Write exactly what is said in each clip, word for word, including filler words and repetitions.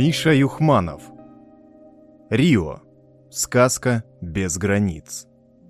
Миша Юхманов. Рио. Сказка без границ.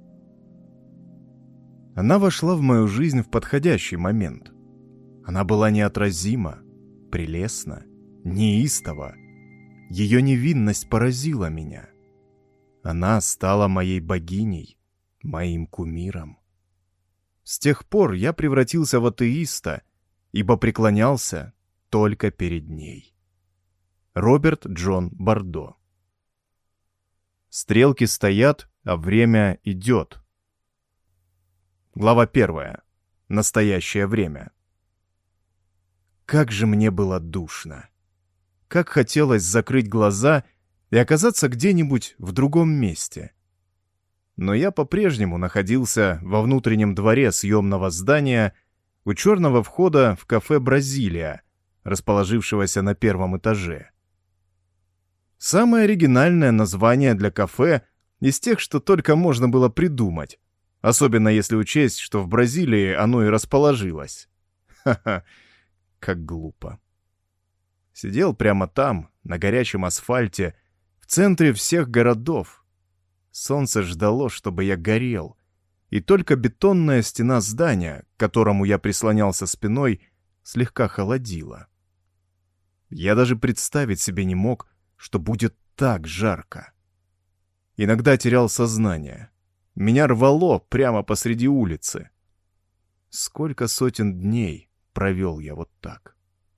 Она вошла в мою жизнь в подходящий момент. Она была неотразима, прелестна, неистова. Ее невинность поразила меня. Она стала моей богиней, моим кумиром. С тех пор я превратился в атеиста, ибо преклонялся только перед ней. Роберт Джон Бардо. Стрелки стоят, а время идет. Глава первая. Настоящее время. Как же мне было душно. Как хотелось закрыть глаза и оказаться где-нибудь в другом месте. Но я по-прежнему находился во внутреннем дворе съемного здания у черного входа в кафе «Бразилия», расположившегося на первом этаже. Самое оригинальное название для кафе из тех, что только можно было придумать, особенно если учесть, что в Бразилии оно и расположилось. Ха-ха, как глупо. Сидел прямо там, на горячем асфальте, в центре всех городов. Солнце ждало, чтобы я горел, и только бетонная стена здания, к которому я прислонялся спиной, слегка холодила. Я даже представить себе не мог, что будет так жарко. Иногда терял сознание. Меня рвало прямо посреди улицы. Сколько сотен дней провел я вот так.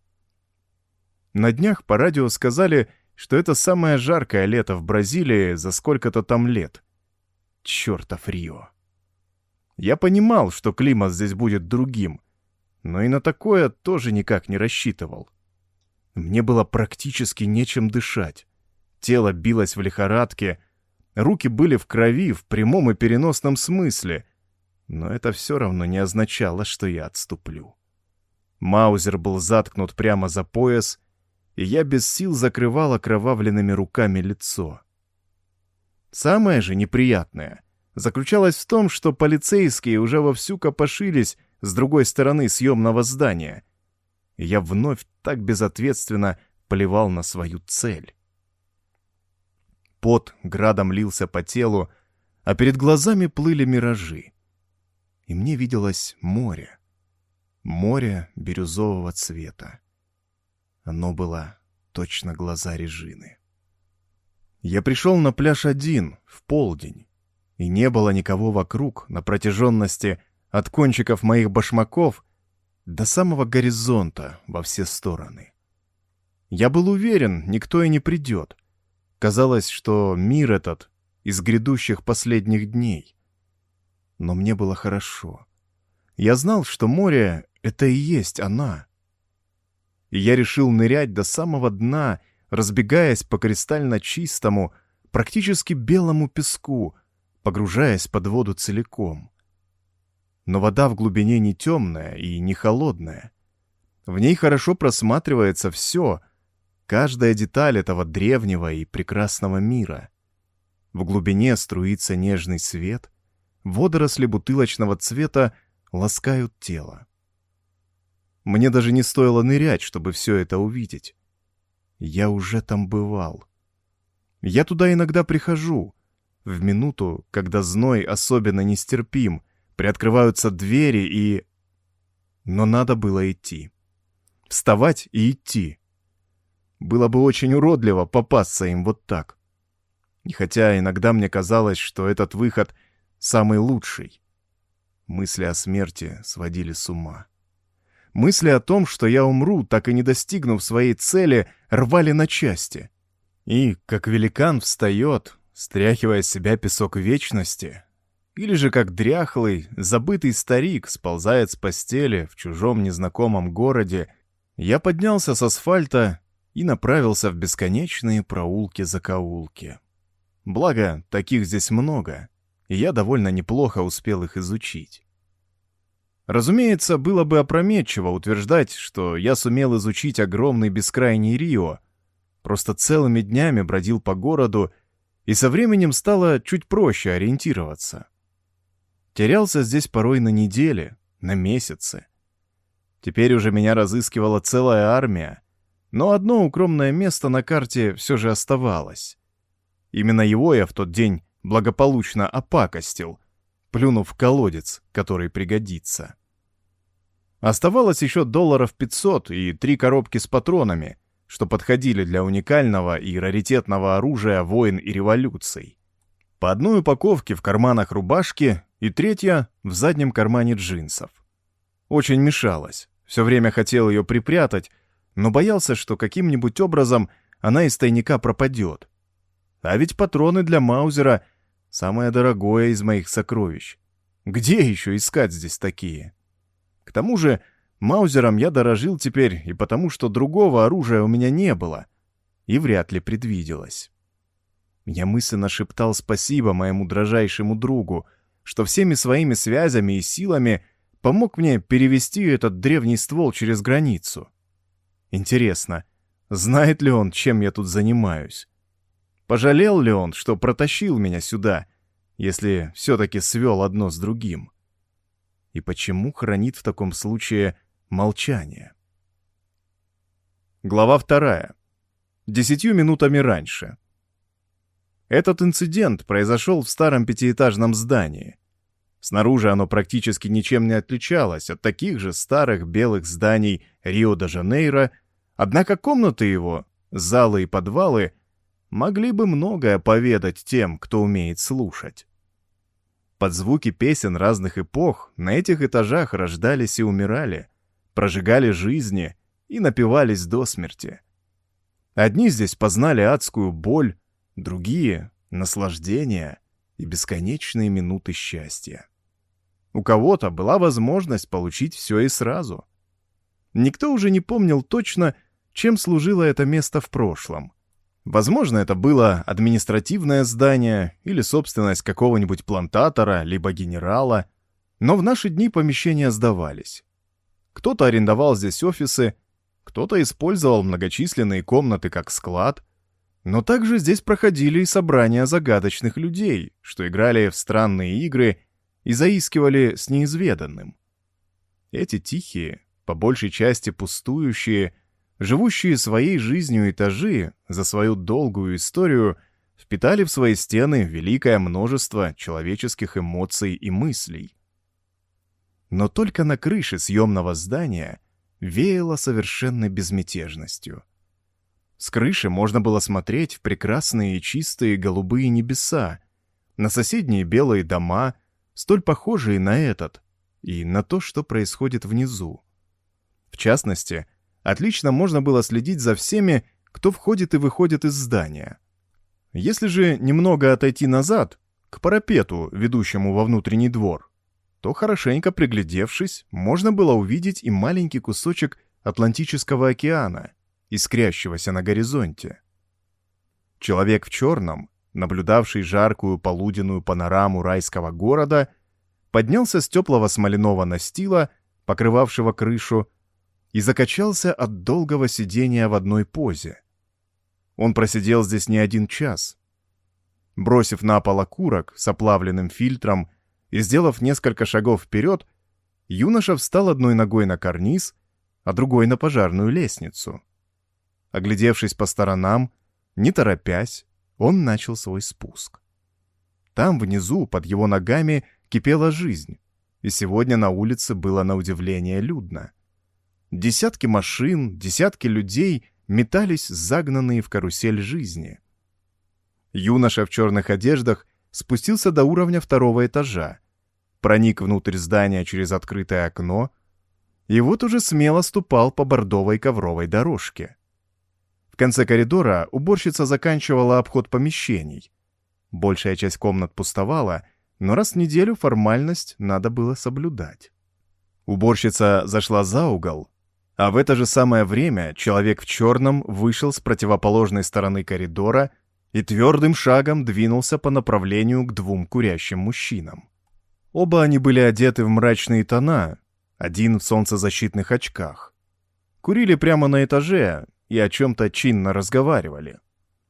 На днях по радио сказали, что это самое жаркое лето в Бразилии за сколько-то там лет. Чёртов Рио. Я понимал, что климат здесь будет другим, но и на такое тоже никак не рассчитывал. Мне было практически нечем дышать. Тело билось в лихорадке, руки были в крови в прямом и переносном смысле, но это все равно не означало, что я отступлю. Маузер был заткнут прямо за пояс, и я без сил закрывал окровавленными руками лицо. Самое же неприятное заключалось в том, что полицейские уже вовсю копошились с другой стороны съемного здания, и я вновь так безответственно плевал на свою цель. Пот градом лился по телу, а перед глазами плыли миражи. И мне виделось море. Море бирюзового цвета. Оно было точно глаза Режины. Я пришел на пляж один, в полдень, и не было никого вокруг на протяженности от кончиков моих башмаков до самого горизонта во все стороны. Я был уверен, никто и не придет. Казалось, что мир этот из грядущих последних дней. Но мне было хорошо. Я знал, что море — это и есть она. И я решил нырять до самого дна, разбегаясь по кристально чистому, практически белому песку, погружаясь под воду целиком. Но вода в глубине не темная и не холодная. В ней хорошо просматривается все, каждая деталь этого древнего и прекрасного мира. В глубине струится нежный свет, водоросли бутылочного цвета ласкают тело. Мне даже не стоило нырять, чтобы все это увидеть. Я уже там бывал. Я туда иногда прихожу, в минуту, когда зной особенно нестерпим, приоткрываются двери и... Но надо было идти. Вставать и идти. Было бы очень уродливо попасться им вот так. И хотя иногда мне казалось, что этот выход самый лучший, мысли о смерти сводили с ума. Мысли о том, что я умру, так и не достигнув своей цели, рвали на части. И, как великан встает, стряхивая с себя песок вечности, или же как дряхлый, забытый старик сползает с постели в чужом незнакомом городе, я поднялся с асфальта и направился в бесконечные проулки-закоулки. Благо, таких здесь много, и я довольно неплохо успел их изучить. Разумеется, было бы опрометчиво утверждать, что я сумел изучить огромный бескрайний Рио, просто целыми днями бродил по городу, и со временем стало чуть проще ориентироваться. Терялся здесь порой на недели, на месяцы. Теперь уже меня разыскивала целая армия. но одно укромное место на карте все же оставалось. Именно его я в тот день благополучно опакостил, плюнув в колодец, который пригодится. Оставалось еще долларов пятьсот и три коробки с патронами, что подходили для уникального и раритетного оружия войн и революций. По одной упаковке в карманах рубашки и третья в заднем кармане джинсов. Очень мешалась, все время хотел ее припрятать, но боялся, что каким-нибудь образом она из тайника пропадет. А ведь патроны для Маузера — самое дорогое из моих сокровищ. Где еще искать здесь такие? К тому же Маузером я дорожил теперь и потому, что другого оружия у меня не было и вряд ли предвиделось. Я мысленно шептал спасибо моему дрожайшему другу, что всеми своими связями и силами помог мне перевести этот древний ствол через границу. Интересно, знает ли он, чем я тут занимаюсь? Пожалел ли он, что протащил меня сюда, если все-таки свел одно с другим? И почему хранит в таком случае молчание? Глава вторая. Десятью минутами раньше. Этот инцидент произошел в старом пятиэтажном здании. Снаружи оно практически ничем не отличалось от таких же старых белых зданий Рио-де-Жанейро, однако комнаты его, залы и подвалы могли бы многое поведать тем, кто умеет слушать. Под звуки песен разных эпох на этих этажах рождались и умирали, прожигали жизни и напивались до смерти. Одни здесь познали адскую боль, другие — наслаждение и бесконечные минуты счастья. У кого-то была возможность получить все и сразу. Никто уже не помнил точно, чем служило это место в прошлом. Возможно, это было административное здание или собственность какого-нибудь плантатора, либо генерала, но в наши дни помещения сдавались. Кто-то арендовал здесь офисы, кто-то использовал многочисленные комнаты как склад, но также здесь проходили и собрания загадочных людей, что играли в странные игры и заискивали с неизведанным. Эти тихие, по большей части пустующие, живущие своей жизнью этажи за свою долгую историю впитали в свои стены великое множество человеческих эмоций и мыслей. Но только на крыше съемного здания веяло совершенной безмятежностью. С крыши можно было смотреть в прекрасные и чистые голубые небеса, на соседние белые дома, столь похожие на этот, и на то, что происходит внизу. В частности, отлично можно было следить за всеми, кто входит и выходит из здания. Если же немного отойти назад, к парапету, ведущему во внутренний двор, то, хорошенько приглядевшись, можно было увидеть и маленький кусочек Атлантического океана, искрящегося на горизонте. Человек в черном, наблюдавший жаркую полуденную панораму райского города, поднялся с теплого смоляного настила, покрывавшего крышу, и закачался от долгого сидения в одной позе. Он просидел здесь не один час. Бросив на пол окурок с оплавленным фильтром и сделав несколько шагов вперед, юноша встал одной ногой на карниз, а другой на пожарную лестницу. Оглядевшись по сторонам, не торопясь, он начал свой спуск. Там внизу, под его ногами, кипела жизнь, и сегодня на улице было на удивление людно. Десятки машин, десятки людей метались, загнанные в карусель жизни. Юноша в черных одеждах спустился до уровня второго этажа, проник внутрь здания через открытое окно и вот уже смело ступал по бордовой ковровой дорожке. В конце коридора уборщица заканчивала обход помещений. Большая часть комнат пустовала, но раз в неделю формальность надо было соблюдать. Уборщица зашла за угол, а в это же самое время человек в черном вышел с противоположной стороны коридора и твердым шагом двинулся по направлению к двум курящим мужчинам. Оба они были одеты в мрачные тона, один в солнцезащитных очках. Курили прямо на этаже и о чем-то чинно разговаривали.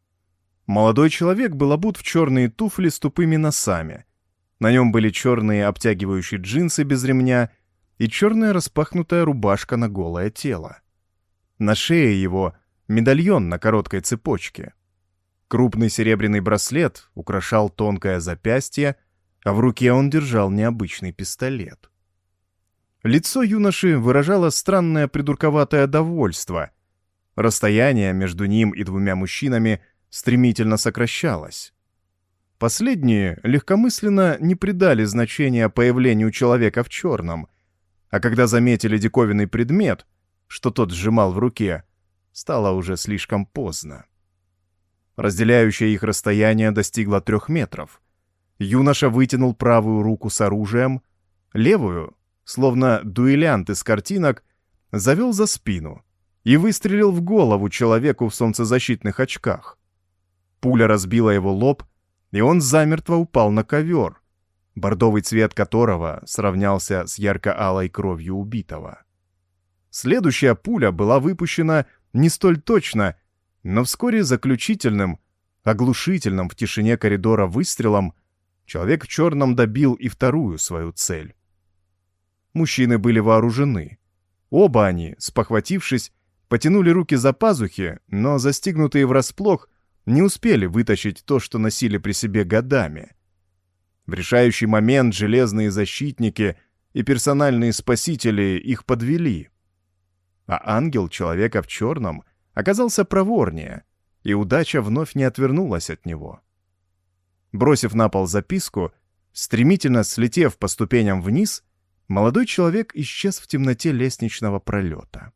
Молодой человек был обут в черные туфли с тупыми носами. На нем были черные обтягивающие джинсы без ремня и черная распахнутая рубашка на голое тело. На шее его медальон на короткой цепочке. Крупный серебряный браслет украшал тонкое запястье, а в руке он держал необычный пистолет. Лицо юноши выражало странное придурковатое довольство. Расстояние между ним и двумя мужчинами стремительно сокращалось. Последние легкомысленно не придали значения появлению человека в черном, а когда заметили диковинный предмет, что тот сжимал в руке, стало уже слишком поздно. Разделяющее их расстояние достигло трех метров. Юноша вытянул правую руку с оружием, левую, словно дуэлянт из картинок, завел за спину и выстрелил в голову человеку в солнцезащитных очках. Пуля разбила его лоб, и он замертво упал на ковер, бордовый цвет которого сравнялся с ярко-алой кровью убитого. Следующая пуля была выпущена не столь точно, но вскоре заключительным, оглушительным в тишине коридора выстрелом человек в черном добил и вторую свою цель. Мужчины были вооружены. Оба они, спохватившись, потянули руки за пазухи, но, застигнутые врасплох, не успели вытащить то, что носили при себе годами. В решающий момент железные защитники и персональные спасители их подвели. А ангел человека в черном оказался проворнее, и удача вновь не отвернулась от него. Бросив на пол записку, стремительно слетев по ступеням вниз, молодой человек исчез в темноте лестничного пролета.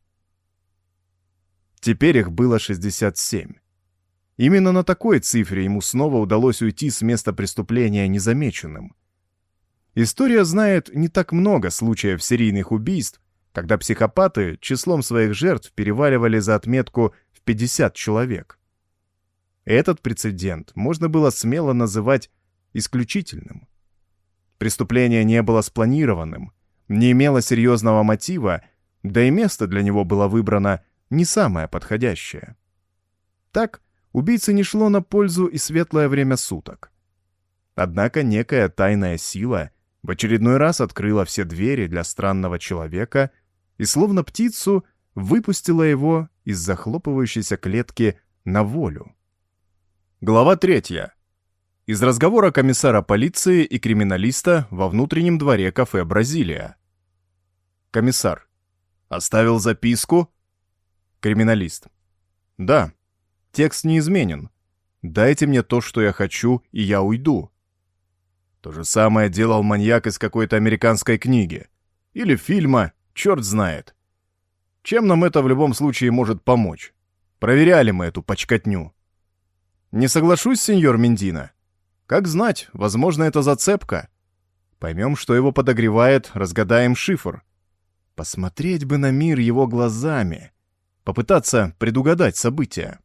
Теперь их было шестьдесят семь. Именно на такой цифре ему снова удалось уйти с места преступления незамеченным. История знает не так много случаев серийных убийств, когда психопаты числом своих жертв переваливали за отметку в пятьдесят человек. Этот прецедент можно было смело называть исключительным. Преступление не было спланированным, не имело серьезного мотива, да и место для него было выбрано не самое подходящее. Так, убийце не шло на пользу и светлое время суток. Однако некая тайная сила в очередной раз открыла все двери для странного человека и, словно птицу, выпустила его из захлопывающейся клетки на волю. Глава третья. Из разговора комиссара полиции и криминалиста во внутреннем дворе кафе «Бразилия». Комиссар. Оставил записку? Криминалист. Да. Текст не изменен. Дайте мне то, что я хочу, и я уйду. То же самое делал маньяк из какой-то американской книги. Или фильма, черт знает. Чем нам это в любом случае может помочь? Проверяли мы эту почкотню. Не соглашусь, сеньор Мендина. Как знать, возможно, это зацепка. Поймем, что его подогревает, разгадаем шифр. Посмотреть бы на мир его глазами. Попытаться предугадать события.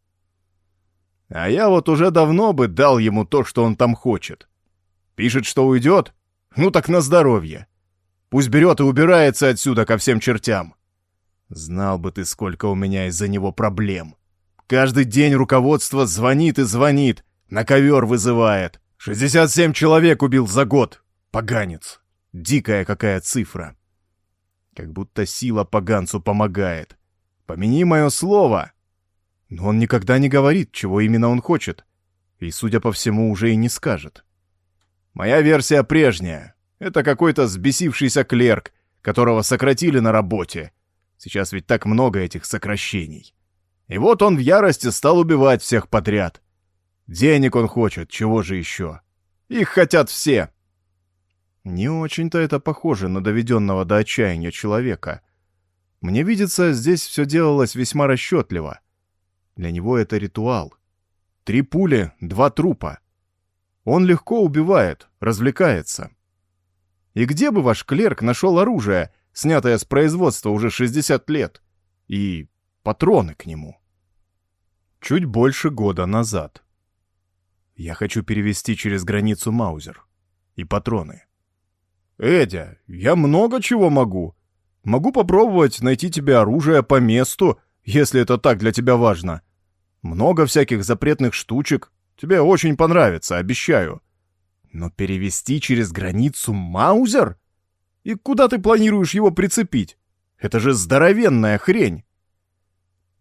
А я вот уже давно бы дал ему то, что он там хочет. Пишет, что уйдет? Ну так на здоровье. Пусть берет и убирается отсюда ко всем чертям. Знал бы ты, сколько у меня из-за него проблем. Каждый день руководство звонит и звонит, на ковер вызывает. шестьдесят семь человек убил за год. Поганец. Дикая какая цифра. Как будто сила поганцу помогает. Помяни мое слово. Но он никогда не говорит, чего именно он хочет. И, судя по всему, уже и не скажет. Моя версия прежняя. Это какой-то взбесившийся клерк, которого сократили на работе. Сейчас ведь так много этих сокращений. И вот он в ярости стал убивать всех подряд. Денег он хочет, чего же еще? Их хотят все. Не очень-то это похоже на доведенного до отчаяния человека. Мне видится, здесь все делалось весьма расчетливо. Для него это ритуал. Три пули, два трупа. Он легко убивает, развлекается. И где бы ваш клерк нашел оружие, снятое с производства уже шестьдесят лет, и патроны к нему? Чуть больше года назад. Я хочу перевести через границу маузер. И патроны. Эдя, я много чего могу. Могу попробовать найти тебе оружие по месту, если это так для тебя важно. Много всяких запретных штучек. Тебе очень понравится, обещаю. Но перевести через границу маузер? И куда ты планируешь его прицепить? Это же здоровенная хрень.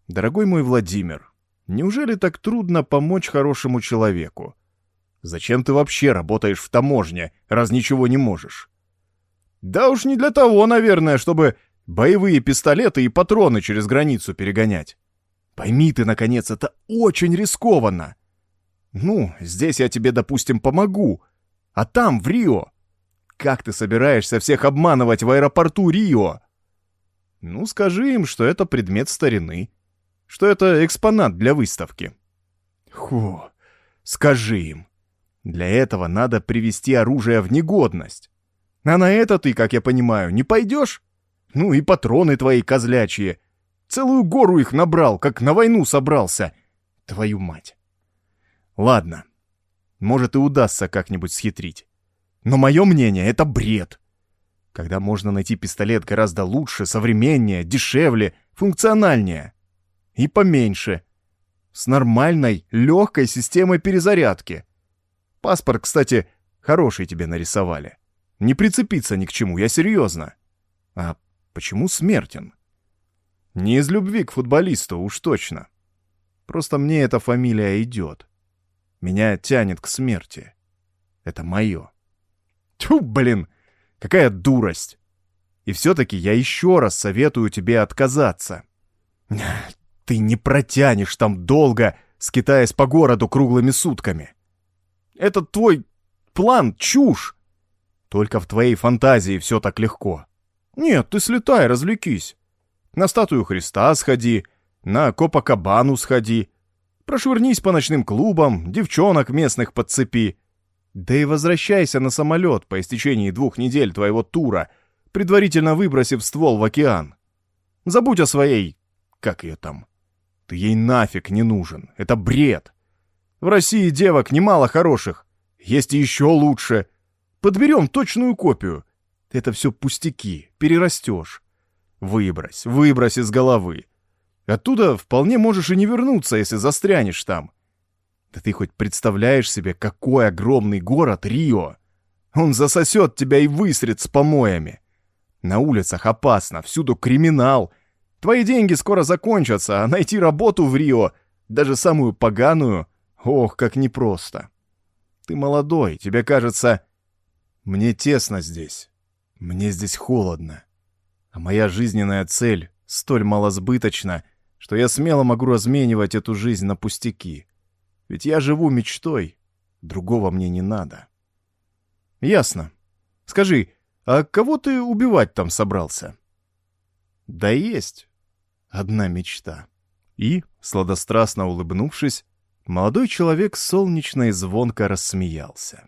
Дорогой мой Владимир, неужели так трудно помочь хорошему человеку? Зачем ты вообще работаешь в таможне, раз ничего не можешь? Да уж не для того, наверное, чтобы боевые пистолеты и патроны через границу перегонять. Пойми ты, наконец, это очень рискованно. Ну, здесь я тебе, допустим, помогу. А там, в Рио, как ты собираешься всех обманывать в аэропорту Рио? Ну, скажи им, что это предмет старины, что это экспонат для выставки. Фу, скажи им. Для этого надо привести оружие в негодность. А на это ты, как я понимаю, не пойдешь? Ну и патроны твои козлячьи. Целую гору их набрал, как на войну собрался. Твою мать. Ладно, может и удастся как-нибудь схитрить. Но мое мнение — это бред. Когда можно найти пистолет гораздо лучше, современнее, дешевле, функциональнее. И поменьше. С нормальной, легкой системой перезарядки. Паспорт, кстати, хороший тебе нарисовали. Не прицепиться ни к чему, я серьезно. А почему Смертин? Не из любви к футболисту, уж точно. Просто мне эта фамилия идет. Меня тянет к смерти. Это мое. Тьфу, блин, какая дурость. И все-таки я еще раз советую тебе отказаться. Ты не протянешь там долго, скитаясь по городу круглыми сутками. Этот твой план — чушь. Только в твоей фантазии все так легко. Нет, ты слетай, развлекись. На статую Христа сходи, на Копакабану сходи, прошвырнись по ночным клубам, девчонок местных подцепи. Да и возвращайся на самолет по истечении двух недель твоего тура, предварительно выбросив ствол в океан. Забудь о своей... как ее там? Ты ей нафиг не нужен, это бред. В России девок немало хороших, есть и еще лучше. Подберем точную копию. Это все пустяки, перерастешь. Выбрось, выбрось из головы. Оттуда вполне можешь и не вернуться, если застрянешь там. Да ты хоть представляешь себе, какой огромный город Рио? Он засосет тебя и высрет с помоями. На улицах опасно, всюду криминал. Твои деньги скоро закончатся, а найти работу в Рио, даже самую поганую, ох, как непросто. Ты молодой, тебе кажется... Мне тесно здесь, мне здесь холодно. А моя жизненная цель столь малосбыточна, что я смело могу разменивать эту жизнь на пустяки. Ведь я живу мечтой, другого мне не надо. Ясно. Скажи, а кого ты убивать там собрался? Да есть одна мечта. И, сладострастно улыбнувшись, молодой человек солнечно и звонко рассмеялся.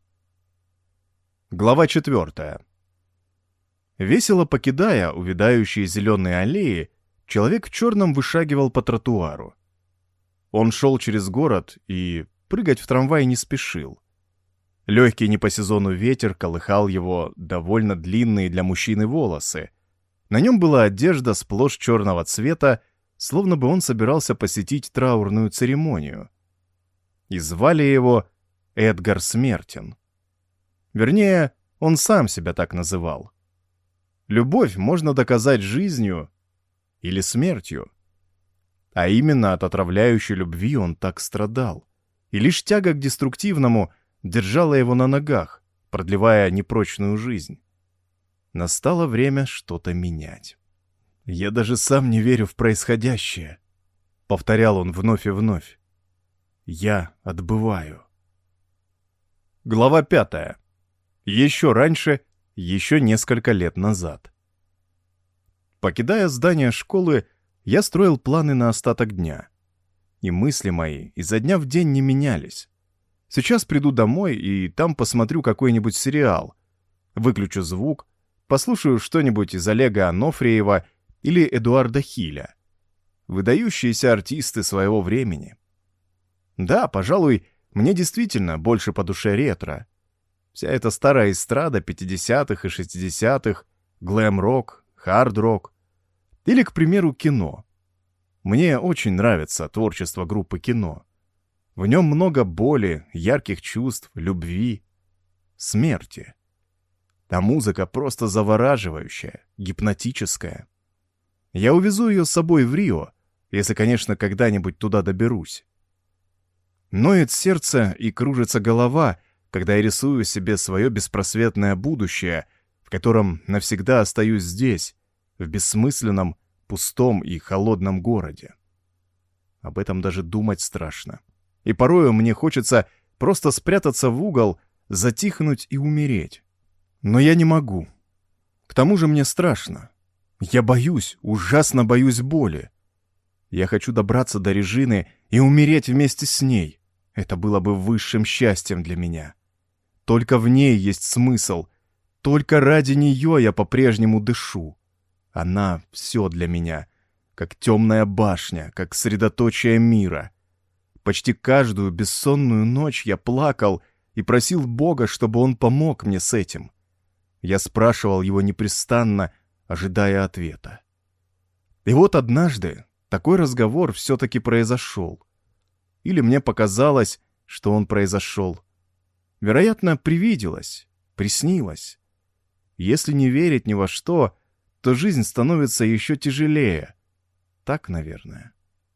Глава четвертая. Весело покидая увядающие зеленые аллеи, человек в черном вышагивал по тротуару. Он шел через город и прыгать в трамвай не спешил. Легкий не по сезону ветер колыхал его довольно длинные для мужчины волосы. На нем была одежда сплошь черного цвета, словно бы он собирался посетить траурную церемонию. И звали его Эдгар Смертин. Вернее, он сам себя так называл. Любовь можно доказать жизнью или смертью. А именно от отравляющей любви он так страдал. И лишь тяга к деструктивному держала его на ногах, продлевая непрочную жизнь. Настало время что-то менять. «Я даже сам не верю в происходящее», — повторял он вновь и вновь. «Я отбываю». Глава пятая. Еще раньше, еще несколько лет назад. Покидая здание школы, я строил планы на остаток дня. И мысли мои изо дня в день не менялись. Сейчас приду домой и там посмотрю какой-нибудь сериал. Выключу звук, послушаю что-нибудь из Олега Анофриева или Эдуарда Хиля. Выдающиеся артисты своего времени. Да, пожалуй, мне действительно больше по душе ретро. Вся эта старая эстрада пятидесятых и шестидесятых, глэм-рок, хард-рок. Или, к примеру, кино. Мне очень нравится творчество группы «Кино». В нем много боли, ярких чувств, любви, смерти. А музыка просто завораживающая, гипнотическая. Я увезу ее с собой в Рио, если, конечно, когда-нибудь туда доберусь. Ноет сердце и кружится голова, когда я рисую себе свое беспросветное будущее, в котором навсегда остаюсь здесь, в бессмысленном, пустом и холодном городе. Об этом даже думать страшно. И порою мне хочется просто спрятаться в угол, затихнуть и умереть. Но я не могу. К тому же мне страшно. Я боюсь, ужасно боюсь боли. Я хочу добраться до Режины и умереть вместе с ней. Это было бы высшим счастьем для меня. Только в ней есть смысл. Только ради нее я по-прежнему дышу. Она — все для меня, как темная башня, как средоточие мира. Почти каждую бессонную ночь я плакал и просил Бога, чтобы он помог мне с этим. Я спрашивал его непрестанно, ожидая ответа. И вот однажды такой разговор все-таки произошел. Или мне показалось, что он произошел. Вероятно, привиделось, приснилось. Если не верить ни во что, то жизнь становится еще тяжелее. Так, наверное.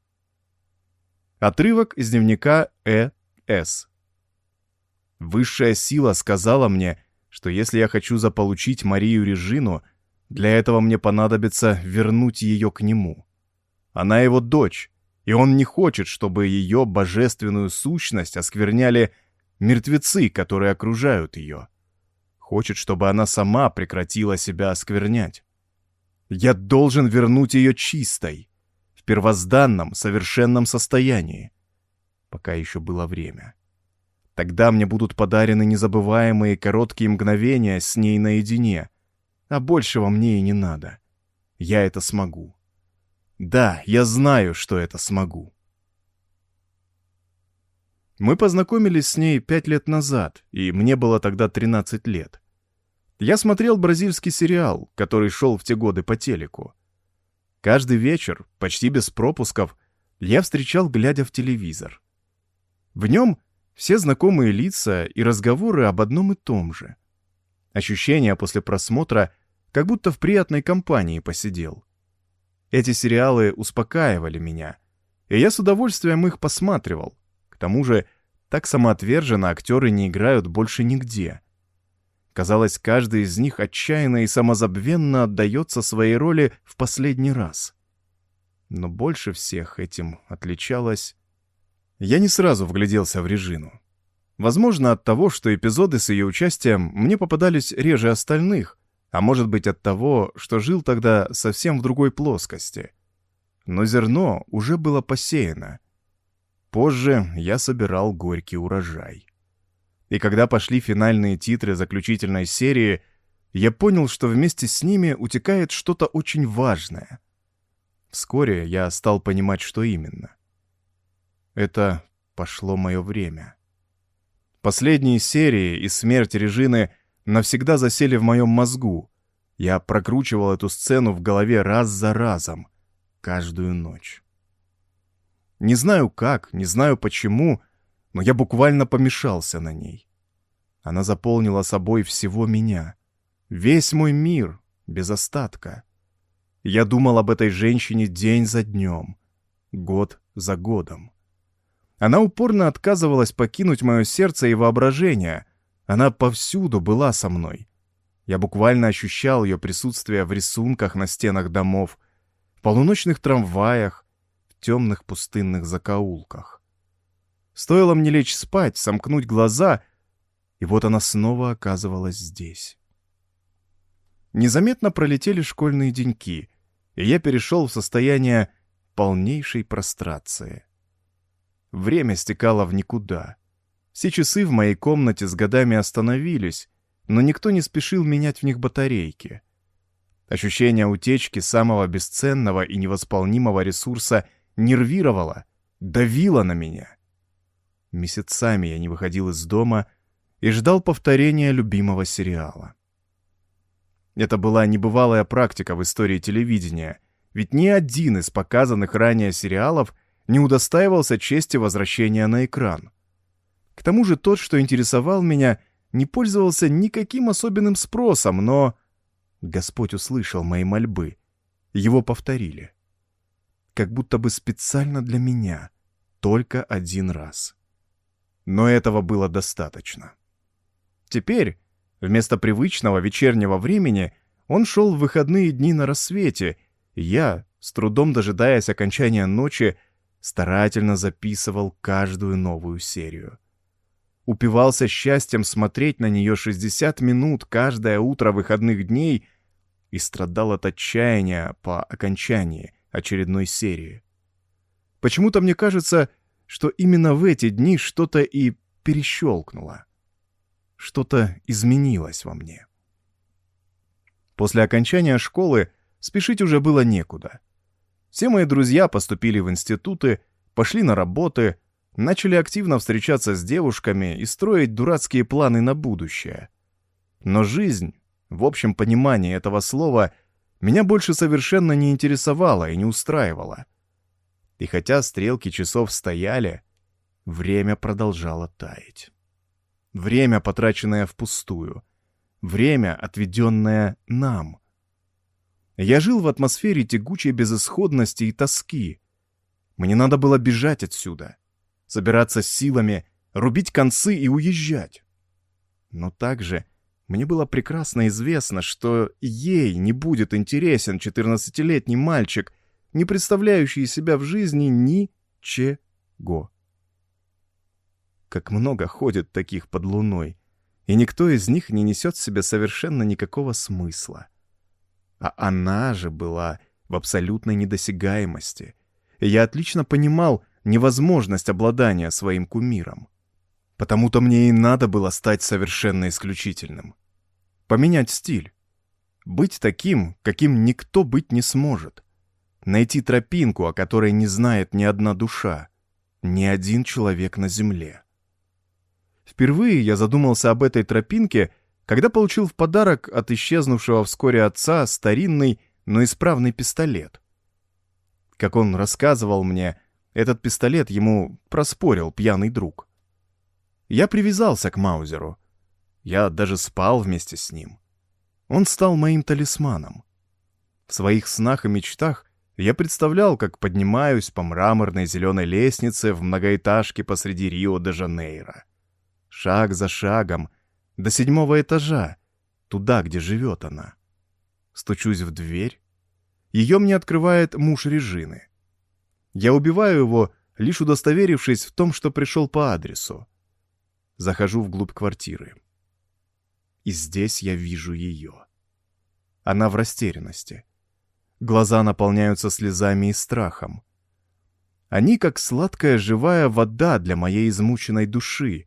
Отрывок из дневника Э С. Высшая сила сказала мне, что если я хочу заполучить Марию Режину, для этого мне понадобится вернуть ее к нему. Она его дочь, и он не хочет, чтобы ее божественную сущность оскверняли мертвецы, которые окружают ее. Хочет, чтобы она сама прекратила себя осквернять. Я должен вернуть ее чистой, в первозданном, совершенном состоянии, пока еще было время. Тогда мне будут подарены незабываемые короткие мгновения с ней наедине, а большего мне и не надо. Я это смогу. Да, я знаю, что это смогу. Мы познакомились с ней пять лет назад, и мне было тогда тринадцать лет. Я смотрел бразильский сериал, который шел в те годы по телеку. Каждый вечер, почти без пропусков, я встречал, глядя в телевизор. В нем все знакомые лица и разговоры об одном и том же. Ощущение после просмотра, как будто в приятной компании посидел. Эти сериалы успокаивали меня, и я с удовольствием их посматривал. К тому же, так самоотверженно актеры не играют больше нигде. Казалось, каждый из них отчаянно и самозабвенно отдается своей роли в последний раз. Но больше всех этим отличалась... Я не сразу вгляделся в Режину. Возможно, от того, что эпизоды с ее участием мне попадались реже остальных, а может быть от того, что жил тогда совсем в другой плоскости. Но зерно уже было посеяно. Позже я собирал горький урожай. И когда пошли финальные титры заключительной серии, я понял, что вместе с ними утекает что-то очень важное. Вскоре я стал понимать, что именно. Это пошло мое время. Последние серии и смерть Режины навсегда засели в моем мозгу. Я прокручивал эту сцену в голове раз за разом, каждую ночь. Не знаю как, не знаю почему, но я буквально помешался на ней. Она заполнила собой всего меня, весь мой мир, без остатка. Я думал об этой женщине день за днем, год за годом. Она упорно отказывалась покинуть мое сердце и воображение. Она повсюду была со мной. Я буквально ощущал ее присутствие в рисунках на стенах домов, в полуночных трамваях, в темных пустынных закоулках. Стоило мне лечь спать, сомкнуть глаза, и вот она снова оказывалась здесь. Незаметно пролетели школьные деньки, и я перешел в состояние полнейшей прострации. Время стекало в никуда. Все часы в моей комнате с годами остановились, но никто не спешил менять в них батарейки. Ощущение утечки самого бесценного и невосполнимого ресурса нервировало, давило на меня. Месяцами я не выходил из дома и ждал повторения любимого сериала. Это была небывалая практика в истории телевидения, ведь ни один из показанных ранее сериалов не удостаивался чести возвращения на экран. К тому же тот, что интересовал меня, не пользовался никаким особенным спросом, но Господь услышал мои мольбы. Его повторили. как будто бы специально для меня, только один раз. Но этого было достаточно. Теперь, вместо привычного вечернего времени, он шел в выходные дни на рассвете, и я, с трудом дожидаясь окончания ночи, старательно записывал каждую новую серию. Упивался счастьем смотреть на нее шестьдесят минут каждое утро выходных дней и страдал от отчаяния по окончании очередной серии. Почему-то мне кажется, что именно в эти дни что-то и перещелкнуло. Что-то изменилось во мне. После окончания школы спешить уже было некуда. Все мои друзья поступили в институты, пошли на работы, начали активно встречаться с девушками и строить дурацкие планы на будущее. Но жизнь, в общем понимании этого слова, меня больше совершенно не интересовала и не устраивала. И хотя стрелки часов стояли, время продолжало таять. Время, потраченное впустую. Время, отведенное нам. Я жил в атмосфере тягучей безысходности и тоски. Мне надо было бежать отсюда, собираться с силами, рубить концы и уезжать. Но также мне было прекрасно известно, что ей не будет интересен четырнадцатилетний мальчик, не представляющий себя в жизни ничего. Как много ходит таких под луной, и никто из них не несет в себе совершенно никакого смысла. А она же была в абсолютной недосягаемости, и я отлично понимал невозможность обладания своим кумиром. Потому-то мне и надо было стать совершенно исключительным. Поменять стиль. Быть таким, каким никто быть не сможет. Найти тропинку, о которой не знает ни одна душа, ни один человек на земле. Впервые я задумался об этой тропинке, когда получил в подарок от исчезнувшего вскоре отца старинный, но исправный пистолет. Как он рассказывал мне, этот пистолет ему проспорил пьяный друг. Я привязался к Маузеру. Я даже спал вместе с ним. Он стал моим талисманом. В своих снах и мечтах я представлял, как поднимаюсь по мраморной зеленой лестнице в многоэтажке посреди Рио-де-Жанейро. Шаг за шагом, до седьмого этажа, туда, где живет она. Стучусь в дверь. Ее мне открывает муж Режины. Я убиваю его, лишь удостоверившись в том, что пришел по адресу. Захожу вглубь квартиры. И здесь я вижу ее. Она в растерянности. Глаза наполняются слезами и страхом. Они как сладкая живая вода для моей измученной души.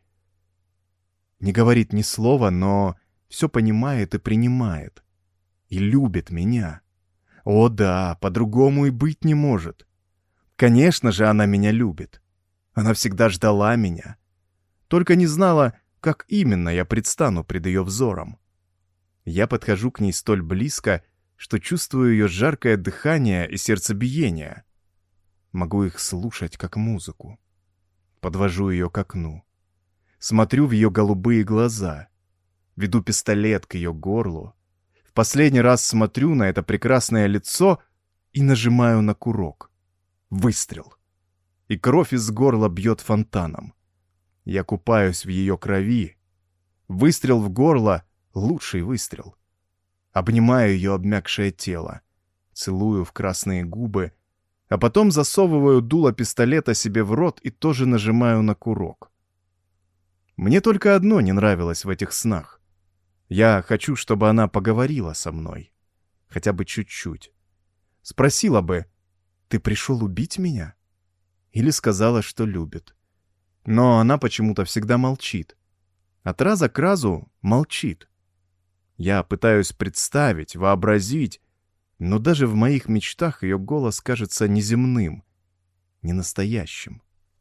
Не говорит ни слова, но все понимает и принимает. И любит меня. О да, по-другому и быть не может. Конечно же, она меня любит. Она всегда ждала меня. Только не знала, как именно я предстану пред ее взором. Я подхожу к ней столь близко, что чувствую ее жаркое дыхание и сердцебиение. Могу их слушать как музыку. Подвожу ее к окну. Смотрю в ее голубые глаза. Веду пистолет к ее горлу. В последний раз смотрю на это прекрасное лицо и нажимаю на курок. Выстрел. И кровь из горла бьет фонтаном. Я купаюсь в ее крови. Выстрел в горло — лучший выстрел. Обнимаю ее обмякшее тело. Целую в красные губы. А потом засовываю дуло пистолета себе в рот и тоже нажимаю на курок. Мне только одно не нравилось в этих снах. Я хочу, чтобы она поговорила со мной. Хотя бы чуть-чуть. Спросила бы: «Ты пришел убить меня?» Или сказала, что любит. Но она почему-то всегда молчит. От раза к разу молчит. Я пытаюсь представить, вообразить, но даже в моих мечтах ее голос кажется неземным, ненастоящим.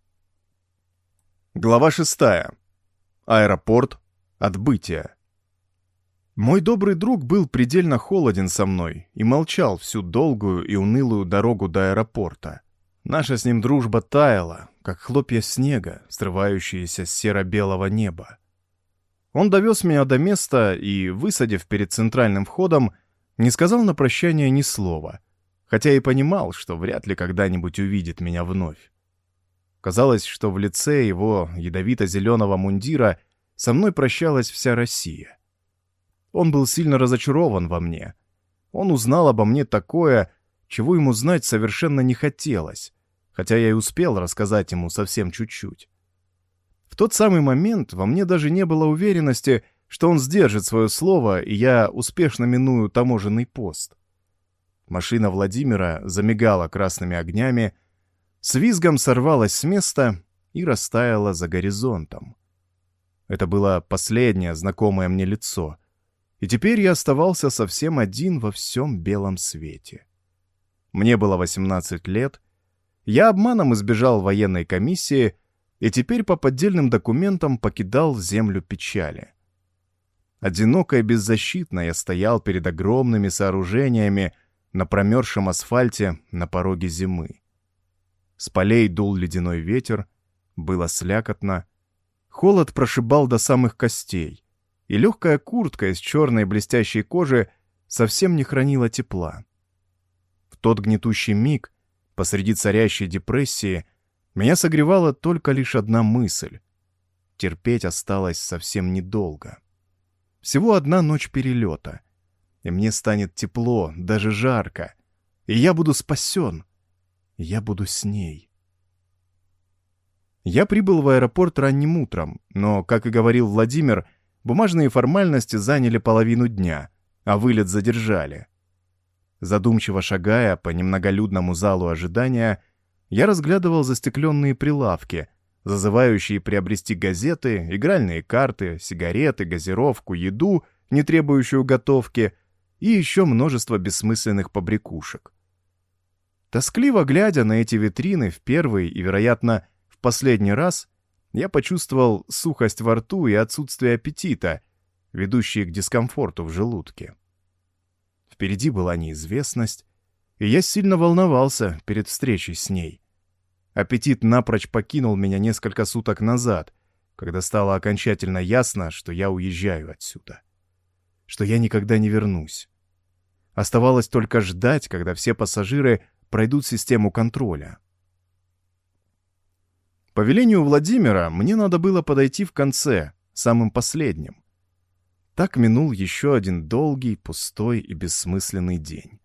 Глава шестая. Аэропорт. Отбытие. Мой добрый друг был предельно холоден со мной и молчал всю долгую и унылую дорогу до аэропорта. Наша с ним дружба таяла, как хлопья снега, срывающиеся с серо-белого неба. Он довез меня до места и, высадив перед центральным входом, не сказал на прощание ни слова, хотя и понимал, что вряд ли когда-нибудь увидит меня вновь. Казалось, что в лице его ядовито-зеленого мундира со мной прощалась вся Россия. Он был сильно разочарован во мне. Он узнал обо мне такое, чего ему знать совершенно не хотелось, хотя я и успел рассказать ему совсем чуть-чуть. В тот самый момент во мне даже не было уверенности, что он сдержит свое слово, и я успешно миную таможенный пост. Машина Владимира замигала красными огнями, с визгом сорвалась с места и растаяла за горизонтом. Это было последнее знакомое мне лицо, и теперь я оставался совсем один во всем белом свете. Мне было восемнадцать лет, я обманом избежал военной комиссии и теперь по поддельным документам покидал землю печали. Одиноко и беззащитно я стоял перед огромными сооружениями на промерзшем асфальте на пороге зимы. С полей дул ледяной ветер, было слякотно, холод прошибал до самых костей, и легкая куртка из черной блестящей кожи совсем не хранила тепла. В тот гнетущий миг, посреди царящей депрессии, меня согревала только лишь одна мысль — терпеть осталось совсем недолго. Всего одна ночь перелета, и мне станет тепло, даже жарко, и я буду спасен, я буду с ней. Я прибыл в аэропорт ранним утром, но, как и говорил Владимир, бумажные формальности заняли половину дня, а вылет задержали. Задумчиво шагая по немноголюдному залу ожидания, я разглядывал застекленные прилавки, зазывающие приобрести газеты, игральные карты, сигареты, газировку, еду, не требующую готовки, и еще множество бессмысленных побрякушек. Тоскливо глядя на эти витрины в первый и, вероятно, в последний раз, я почувствовал сухость во рту и отсутствие аппетита, ведущие к дискомфорту в желудке. Впереди была неизвестность, и я сильно волновался перед встречей с ней. Аппетит напрочь покинул меня несколько суток назад, когда стало окончательно ясно, что я уезжаю отсюда, что я никогда не вернусь. Оставалось только ждать, когда все пассажиры пройдут систему контроля. По велению Владимира мне надо было подойти в конце, самым последним. Так минул еще один долгий, пустой и бессмысленный день.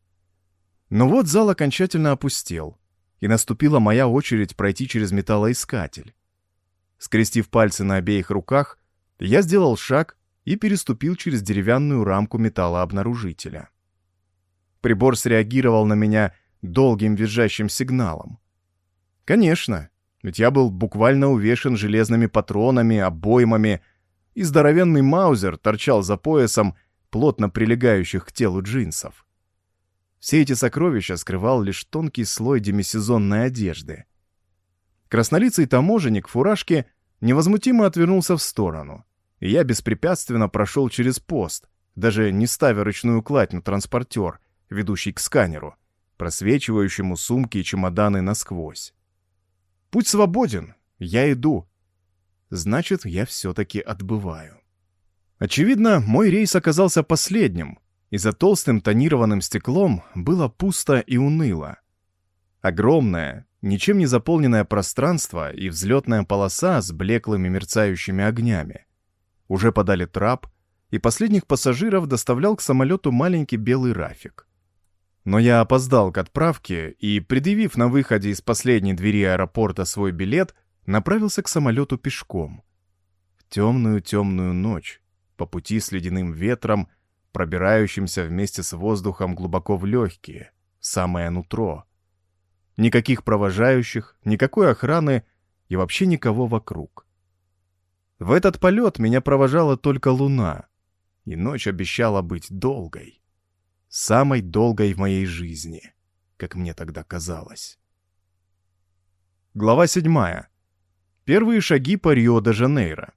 Но вот зал окончательно опустел, и наступила моя очередь пройти через металлоискатель. Скрестив пальцы на обеих руках, я сделал шаг и переступил через деревянную рамку металлообнаружителя. Прибор среагировал на меня долгим визжащим сигналом. Конечно, ведь я был буквально увешан железными патронами, обоймами, и здоровенный маузер торчал за поясом, плотно прилегающих к телу джинсов. Все эти сокровища скрывал лишь тонкий слой демисезонной одежды. Краснолицый таможенник в фуражке невозмутимо отвернулся в сторону, и я беспрепятственно прошел через пост, даже не ставя ручную кладь на транспортер, ведущий к сканеру, просвечивающему сумки и чемоданы насквозь. Путь свободен, я иду. Значит, я все-таки отбываю. Очевидно, мой рейс оказался последним, и за толстым тонированным стеклом было пусто и уныло. Огромное, ничем не заполненное пространство и взлетная полоса с блеклыми мерцающими огнями. Уже подали трап, и последних пассажиров доставлял к самолету маленький белый рафик. Но я опоздал к отправке и, предъявив на выходе из последней двери аэропорта свой билет, направился к самолету пешком. В темную-темную ночь, по пути с ледяным ветром, пробирающимся вместе с воздухом глубоко в легкие, в самое нутро. Никаких провожающих, никакой охраны и вообще никого вокруг. В этот полет меня провожала только луна, и ночь обещала быть долгой. Самой долгой в моей жизни, как мне тогда казалось. Глава седьмая. Первые шаги по Рио-де-Жанейро.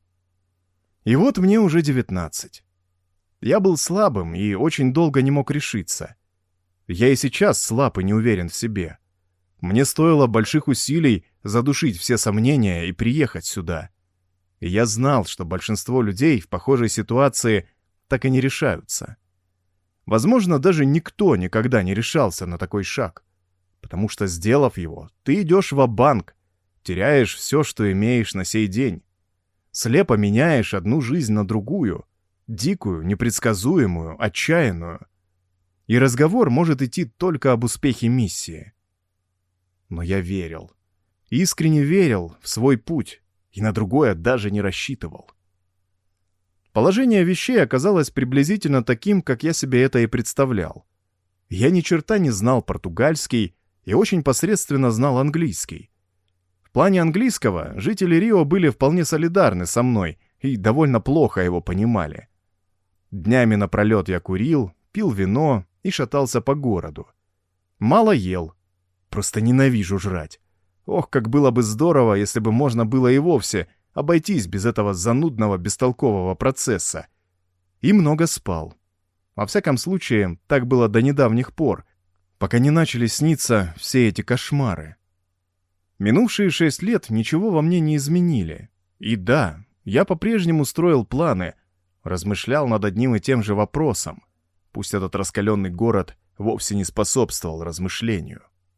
И вот мне уже девятнадцать. Я был слабым и очень долго не мог решиться. Я и сейчас слаб и не уверен в себе. Мне стоило больших усилий задушить все сомнения и приехать сюда. И я знал, что большинство людей в похожей ситуации так и не решаются. Возможно, даже никто никогда не решался на такой шаг. Потому что, сделав его, ты идешь ва-банк, теряешь все, что имеешь на сей день. Слепо меняешь одну жизнь на другую, дикую, непредсказуемую, отчаянную. И разговор может идти только об успехе миссии. Но я верил. Искренне верил в свой путь, и на другое даже не рассчитывал. Положение вещей оказалось приблизительно таким, как я себе это и представлял. Я ни черта не знал португальский и очень посредственно знал английский. В плане английского жители Рио были вполне солидарны со мной и довольно плохо его понимали. Днями напролет я курил, пил вино и шатался по городу. Мало ел. Просто ненавижу жрать. Ох, как было бы здорово, если бы можно было и вовсе обойтись без этого занудного, бестолкового процесса. И много спал. Во всяком случае, так было до недавних пор, пока не начали сниться все эти кошмары. Минувшие шесть лет ничего во мне не изменили. И да, я по-прежнему строил планы, размышлял над одним и тем же вопросом. Пусть этот раскаленный город вовсе не способствовал размышлению.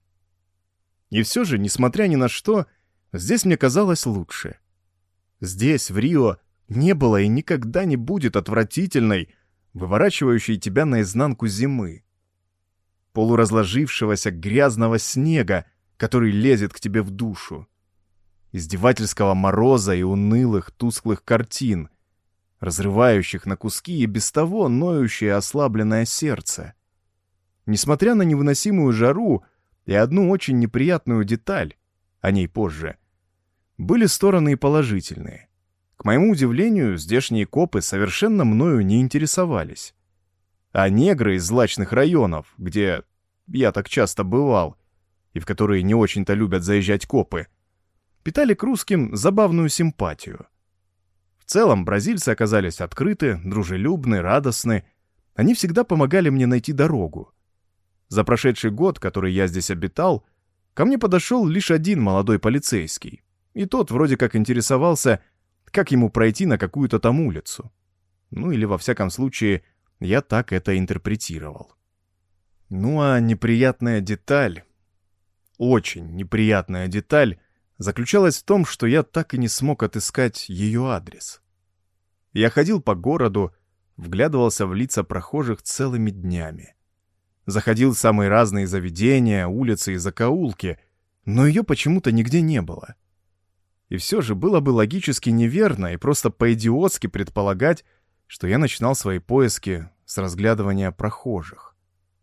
И все же, несмотря ни на что, здесь мне казалось лучше. Здесь, в Рио, не было и никогда не будет отвратительной, выворачивающей тебя наизнанку зимы. Полуразложившегося грязного снега, который лезет к тебе в душу. Издевательского мороза и унылых, тусклых картин, разрывающих на куски и без того ноющее ослабленное сердце. Несмотря на невыносимую жару и одну очень неприятную деталь, о ней позже, были стороны и положительные. К моему удивлению, здешние копы совершенно мною не интересовались. А негры из злачных районов, где я так часто бывал, и в которые не очень-то любят заезжать копы, питали к русским забавную симпатию. В целом, бразильцы оказались открыты, дружелюбны, радостны. Они всегда помогали мне найти дорогу. За прошедший год, который я здесь обитал, ко мне подошел лишь один молодой полицейский. И тот вроде как интересовался, как ему пройти на какую-то там улицу. Ну или во всяком случае, я так это интерпретировал. Ну а неприятная деталь, очень неприятная деталь, заключалась в том, что я так и не смог отыскать ее адрес. Я ходил по городу, вглядывался в лица прохожих целыми днями. Заходил в самые разные заведения, улицы и закоулки, но ее почему-то нигде не было. И все же было бы логически неверно и просто по-идиотски предполагать, что я начинал свои поиски с разглядывания прохожих.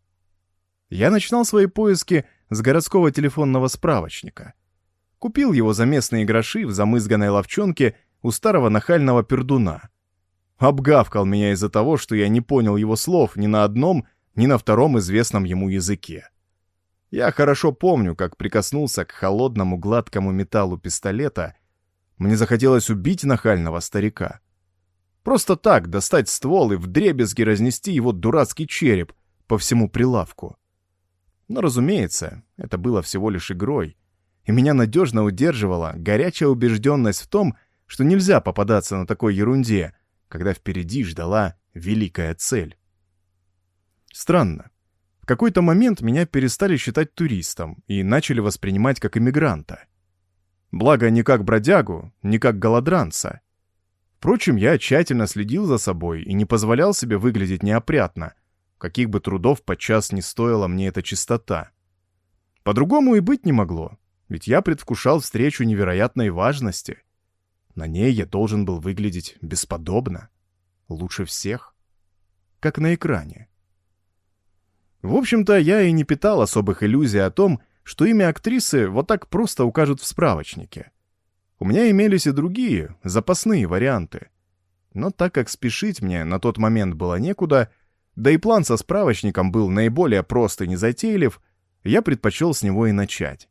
Я начинал свои поиски с городского телефонного справочника. Купил его за местные гроши в замызганной лавчонке у старого нахального пердуна. Обгавкал меня из-за того, что я не понял его слов ни на одном, ни на втором известном ему языке. Я хорошо помню, как прикоснулся к холодному гладкому металлу пистолета. Мне захотелось убить нахального старика. Просто так достать ствол и вдребезги разнести его дурацкий череп по всему прилавку. Но, разумеется, это было всего лишь игрой, и меня надежно удерживала горячая убежденность в том, что нельзя попадаться на такой ерунде, когда впереди ждала великая цель. Странно. В какой-то момент меня перестали считать туристом и начали воспринимать как иммигранта. Благо, не как бродягу, не как голодранца. Впрочем, я тщательно следил за собой и не позволял себе выглядеть неопрятно, каких бы трудов подчас не стоила мне эта чистота. По-другому и быть не могло, ведь я предвкушал встречу невероятной важности. На ней я должен был выглядеть бесподобно, лучше всех, как на экране. В общем-то, я и не питал особых иллюзий о том, что имя актрисы вот так просто укажут в справочнике. У меня имелись и другие, запасные варианты. Но так как спешить мне на тот момент было некуда, да и план со справочником был наиболее прост и незатейлив, я предпочел с него и начать.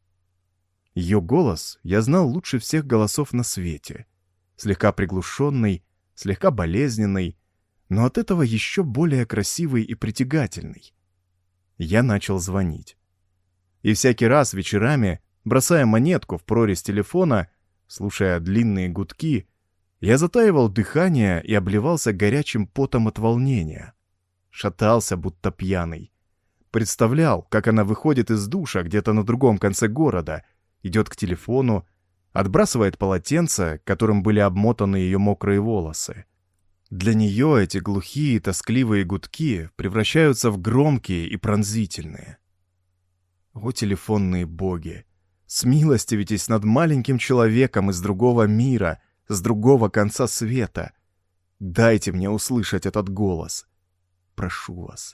Ее голос я знал лучше всех голосов на свете. Слегка приглушенный, слегка болезненный, но от этого еще более красивый и притягательный. Я начал звонить. И всякий раз вечерами, бросая монетку в прорезь телефона, слушая длинные гудки, я затаивал дыхание и обливался горячим потом от волнения. шатался, будто пьяный. Представлял, как она выходит из душа где-то на другом конце города, идет к телефону, отбрасывает полотенце, которым были обмотаны ее мокрые волосы. Для нее эти глухие, тоскливые гудки превращаются в громкие и пронзительные. О, телефонные боги! Смилостивитесь над маленьким человеком из другого мира, с другого конца света. Дайте мне услышать этот голос. Прошу вас.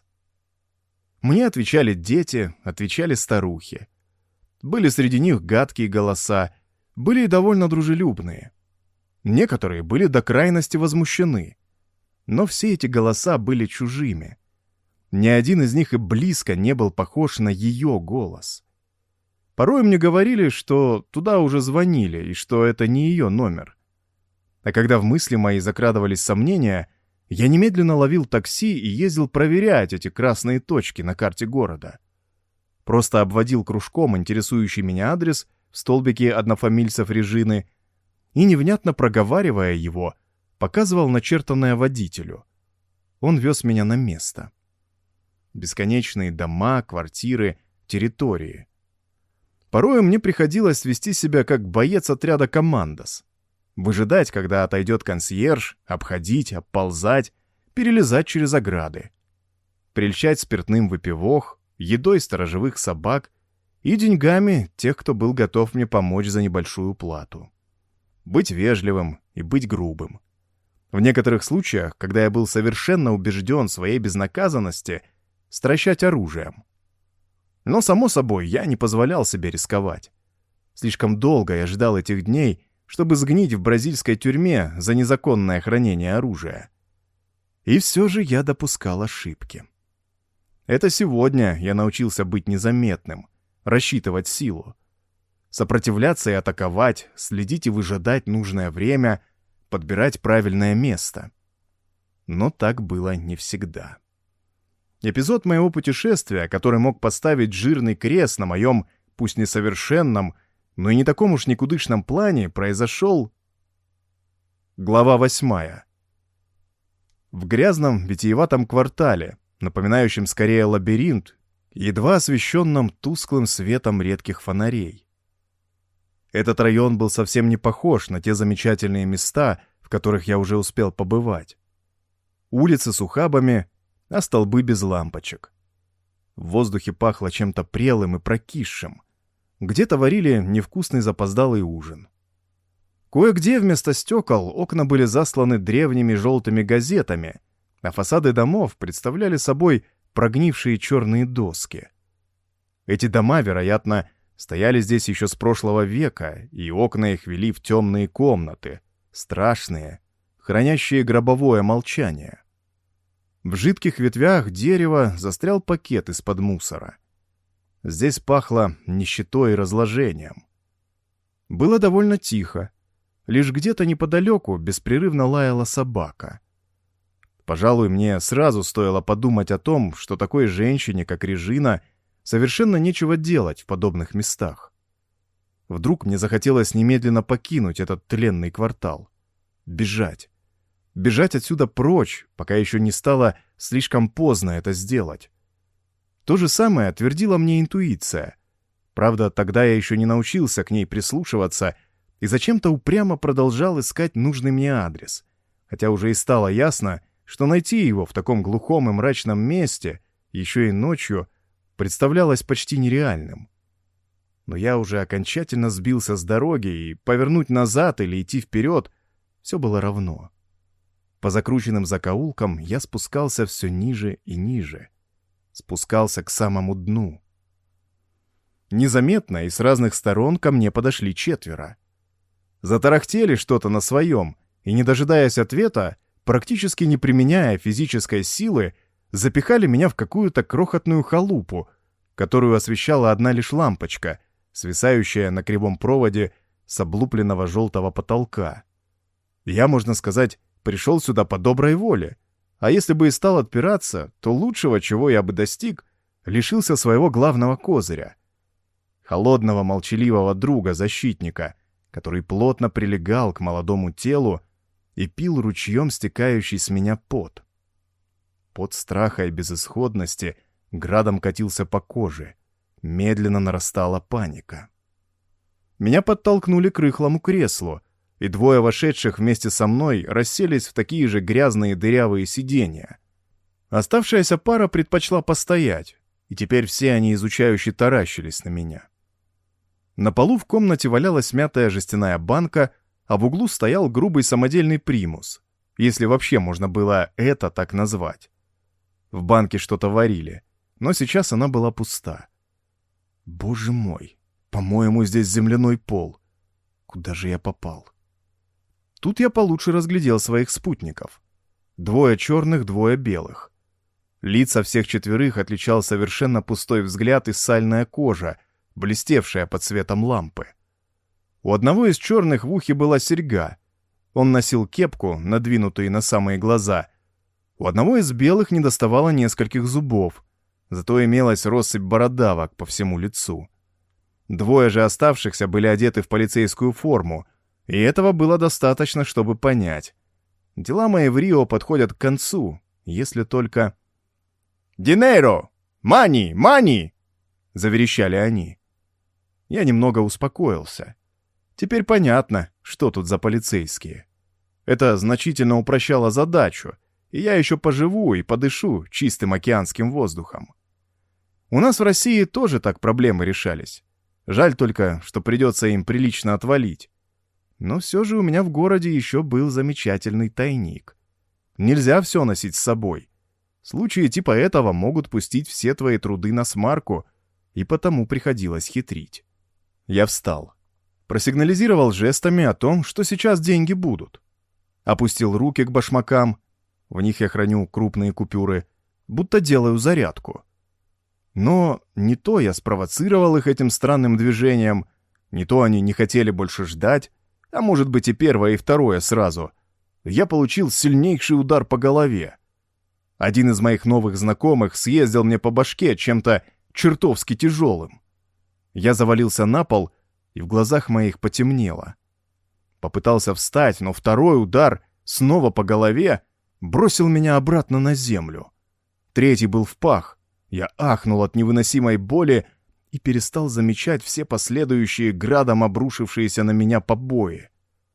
Мне отвечали дети, отвечали старухи. Были среди них гадкие голоса, были и довольно дружелюбные. Некоторые были до крайности возмущены. Но все эти голоса были чужими. Ни один из них и близко не был похож на ее голос. Порой мне говорили, что туда уже звонили и что это не ее номер. А когда в мысли мои закрадывались сомнения, я немедленно ловил такси и ездил проверять эти красные точки на карте города. Просто обводил кружком интересующий меня адрес в столбике однофамильцев Режины и, невнятно проговаривая его, показывал начертанное водителю. Он вез меня на место. Бесконечные дома, квартиры, территории. Порой мне приходилось вести себя как боец отряда «Командос». Выжидать, когда отойдет консьерж, обходить, обползать, перелезать через ограды. Прельщать спиртным выпивох, едой сторожевых собак и деньгами тех, кто был готов мне помочь за небольшую плату. Быть вежливым и быть грубым. В некоторых случаях, когда я был совершенно убежден в своей безнаказанности, стращать оружием. Но, само собой, я не позволял себе рисковать. Слишком долго я ждал этих дней, чтобы сгнить в бразильской тюрьме за незаконное хранение оружия. И все же я допускал ошибки. Это сегодня я научился быть незаметным, рассчитывать силу. Сопротивляться и атаковать, следить и выжидать нужное время, подбирать правильное место. Но так было не всегда. Эпизод моего путешествия, который мог поставить жирный крест на моем, пусть несовершенном, но и не таком уж никудышном плане, произошел... Глава восьмая. В грязном, витиеватом квартале, напоминающем скорее лабиринт, едва освещенном тусклым светом редких фонарей. Этот район был совсем не похож на те замечательные места, в которых я уже успел побывать. Улицы с ухабами, а столбы без лампочек. В воздухе пахло чем-то прелым и прокисшим. Где-то варили невкусный запоздалый ужин. Кое-где вместо стекол окна были засланы древними желтыми газетами, а фасады домов представляли собой прогнившие черные доски. Эти дома, вероятно, стояли здесь еще с прошлого века, и окна их вели в темные комнаты, страшные, хранящие гробовое молчание. В жидких ветвях дерева застрял пакет из-под мусора. Здесь пахло нищетой и разложением. Было довольно тихо. Лишь где-то неподалеку беспрерывно лаяла собака. Пожалуй, мне сразу стоило подумать о том, что такой женщине, как Режина, совершенно нечего делать в подобных местах. Вдруг мне захотелось немедленно покинуть этот тленный квартал. Бежать. Бежать отсюда прочь, пока еще не стало слишком поздно это сделать. То же самое твердила мне интуиция. Правда, тогда я еще не научился к ней прислушиваться и зачем-то упрямо продолжал искать нужный мне адрес, хотя уже и стало ясно, что найти его в таком глухом и мрачном месте, еще и ночью, представлялось почти нереальным. Но я уже окончательно сбился с дороги, и повернуть назад или идти вперед все было равно. По закрученным закоулкам я спускался все ниже и ниже. Спускался к самому дну. Незаметно и с разных сторон ко мне подошли четверо. Затарахтели что-то на своем, и, не дожидаясь ответа, практически не применяя физической силы, запихали меня в какую-то крохотную халупу, которую освещала одна лишь лампочка, свисающая на кривом проводе с облупленного желтого потолка. Я, можно сказать, пришел сюда по доброй воле, а если бы и стал отпираться, то лучшего, чего я бы достиг, лишился своего главного козыря. Холодного, молчаливого друга-защитника, который плотно прилегал к молодому телу и пил ручьем стекающий с меня пот. Пот страха и безысходности градом катился по коже. Медленно нарастала паника. Меня подтолкнули к рыхлому креслу, и двое вошедших вместе со мной расселись в такие же грязные дырявые сиденья. Оставшаяся пара предпочла постоять, и теперь все они изучающе таращились на меня. На полу в комнате валялась мятая жестяная банка, а в углу стоял грубый самодельный примус, если вообще можно было это так назвать. В банке что-то варили, но сейчас она была пуста. Боже мой, по-моему, здесь земляной пол. Куда же я попал? Тут я получше разглядел своих спутников. Двое черных, двое белых. Лица всех четверых отличал совершенно пустой взгляд и сальная кожа, блестевшая под светом лампы. У одного из черных в ухе была серьга. Он носил кепку, надвинутую на самые глаза. У одного из белых недоставало нескольких зубов, зато имелась россыпь бородавок по всему лицу. Двое же оставшихся были одеты в полицейскую форму, и этого было достаточно, чтобы понять. Дела мои в Рио подходят к концу, если только... «Динейро! Мани! Мани!» — заверещали они. Я немного успокоился. Теперь понятно, что тут за полицейские. Это значительно упрощало задачу, и я еще поживу и подышу чистым океанским воздухом. У нас в России тоже так проблемы решались. Жаль только, что придется им прилично отвалить. Но все же у меня в городе еще был замечательный тайник. Нельзя все носить с собой. Случаи типа этого могут пустить все твои труды на смарку, и потому приходилось хитрить. Я встал. Просигнализировал жестами о том, что сейчас деньги будут. Опустил руки к башмакам, в них я храню крупные купюры, будто делаю зарядку. Но не то я спровоцировал их этим странным движением, не то они не хотели больше ждать, а может быть и первое, и второе сразу. Я получил сильнейший удар по голове. Один из моих новых знакомых съездил мне по башке чем-то чертовски тяжелым. Я завалился на пол, и в глазах моих потемнело. Попытался встать, но второй удар, снова по голове, бросил меня обратно на землю. Третий был в пах. Я ахнул от невыносимой боли и перестал замечать все последующие градом обрушившиеся на меня побои.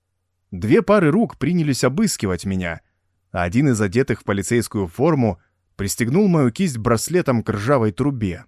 Две пары рук принялись обыскивать меня, а один из одетых в полицейскую форму пристегнул мою кисть браслетом к ржавой трубе.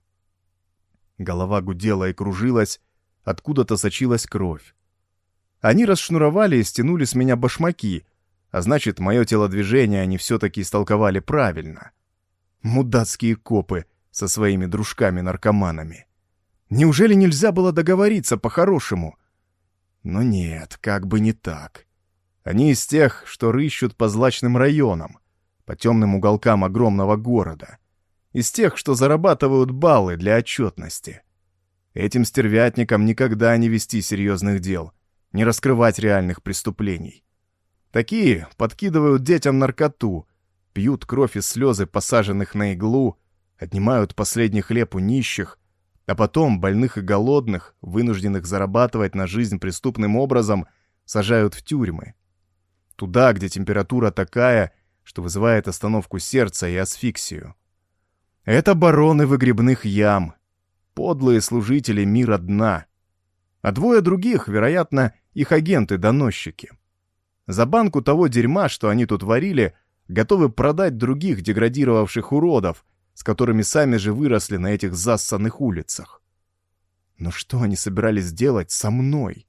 Голова гудела и кружилась, откуда-то сочилась кровь. Они расшнуровали и стянули с меня башмаки, а значит, мое телодвижение они все-таки истолковали правильно. Мудацкие копы со своими дружками-наркоманами. Неужели нельзя было договориться по-хорошему? Но нет, как бы не так. Они из тех, что рыщут по злачным районам, по темным уголкам огромного города. Из тех, что зарабатывают баллы для отчетности. Этим стервятникам никогда не вести серьезных дел, не раскрывать реальных преступлений. Такие подкидывают детям наркоту, пьют кровь и слезы посаженных на иглу, отнимают последний хлеб у нищих, а потом больных и голодных, вынужденных зарабатывать на жизнь преступным образом, сажают в тюрьмы. Туда, где температура такая, что вызывает остановку сердца и асфиксию. Это бароны выгребных ям, подлые служители мира дна. А двое других, вероятно, их агенты-доносчики. За банку того дерьма, что они тут варили, готовы продать других деградировавших уродов, с которыми сами же выросли на этих зассанных улицах. Но что они собирались делать со мной?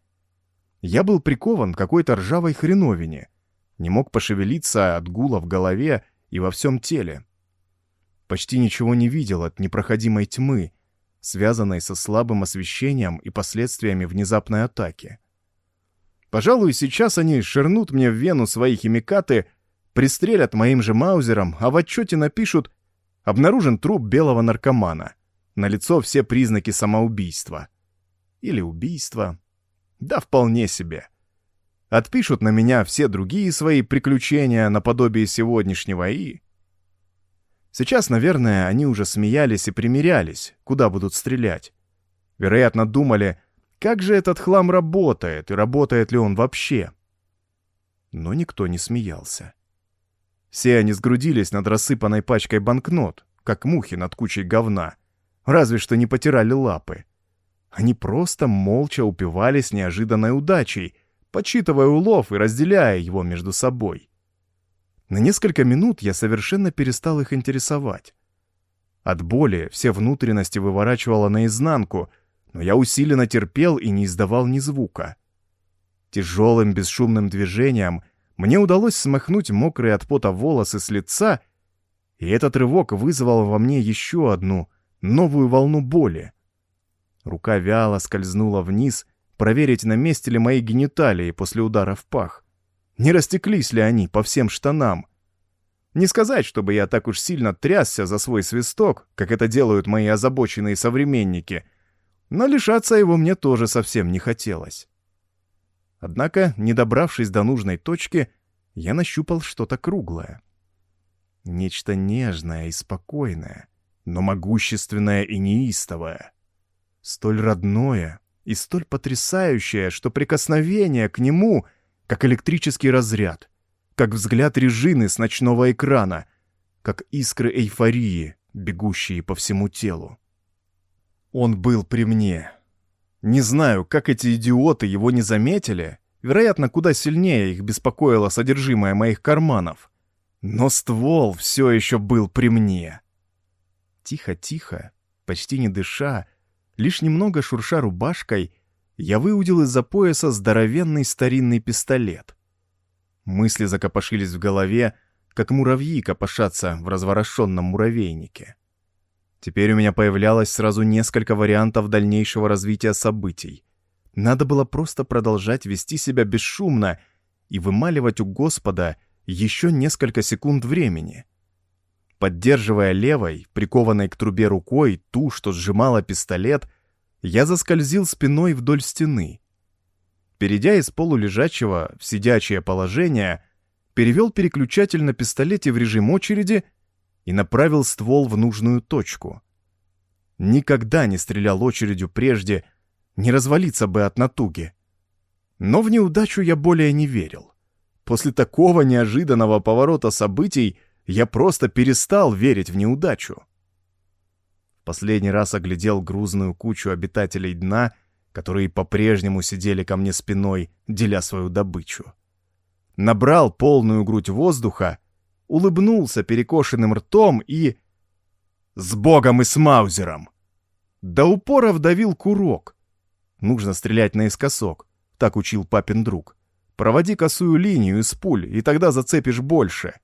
Я был прикован к какой-то ржавой хреновине, не мог пошевелиться от гула в голове и во всем теле. Почти ничего не видел от непроходимой тьмы, связанной со слабым освещением и последствиями внезапной атаки. Пожалуй, сейчас они швырнут мне в вену свои химикаты, пристрелят моим же маузером, а в отчете напишут: «Обнаружен труп белого наркомана. Налицо все признаки самоубийства». Или убийства. Да вполне себе. Отпишут на меня все другие свои приключения наподобие сегодняшнего и... Сейчас, наверное, они уже смеялись и примирялись, куда будут стрелять. Вероятно, думали, как же этот хлам работает и работает ли он вообще. Но никто не смеялся. Все они сгрудились над рассыпанной пачкой банкнот, как мухи над кучей говна, разве что не потирали лапы. Они просто молча упивались неожиданной удачей, подсчитывая улов и разделяя его между собой. На несколько минут я совершенно перестал их интересовать. От боли все внутренности выворачивало наизнанку, но я усиленно терпел и не издавал ни звука. Тяжелым бесшумным движением мне удалось смахнуть мокрые от пота волосы с лица, и этот рывок вызвал во мне еще одну, новую волну боли. Рука вяло скользнула вниз, проверить, на месте ли мои гениталии после удара в пах. Не растеклись ли они по всем штанам? Не сказать, чтобы я так уж сильно трясся за свой свисток, как это делают мои озабоченные современники, но лишаться его мне тоже совсем не хотелось. Однако, не добравшись до нужной точки, я нащупал что-то круглое. Нечто нежное и спокойное, но могущественное и неистовое. Столь родное и столь потрясающее, что прикосновение к нему, как электрический разряд, как взгляд Режины с ночного экрана, как искры эйфории, бегущие по всему телу. Он был при мне. Не знаю, как эти идиоты его не заметили, вероятно, куда сильнее их беспокоило содержимое моих карманов. Но ствол все еще был при мне. Тихо-тихо, почти не дыша, лишь немного шурша рубашкой, я выудил из-за пояса здоровенный старинный пистолет. Мысли закопошились в голове, как муравьи копошатся в разворошенном муравейнике. Теперь у меня появлялось сразу несколько вариантов дальнейшего развития событий. Надо было просто продолжать вести себя бесшумно и вымаливать у Господа еще несколько секунд времени. Поддерживая левой, прикованной к трубе рукой, ту, что сжимала пистолет, я заскользил спиной вдоль стены. Перейдя из полулежачего в сидячее положение, перевел переключатель на пистолете в режим очереди и направил ствол в нужную точку. Никогда не стрелял очередью прежде, не развалиться бы от натуги. Но в неудачу я более не верил. После такого неожиданного поворота событий я просто перестал верить в неудачу. В последний раз оглядел грузную кучу обитателей дна, которые по-прежнему сидели ко мне спиной, деля свою добычу. Набрал полную грудь воздуха, улыбнулся перекошенным ртом и... С Богом и с Маузером! До упора вдавил курок. Нужно стрелять наискосок, так учил папин друг. Проводи косую линию из пуль, и тогда зацепишь больше.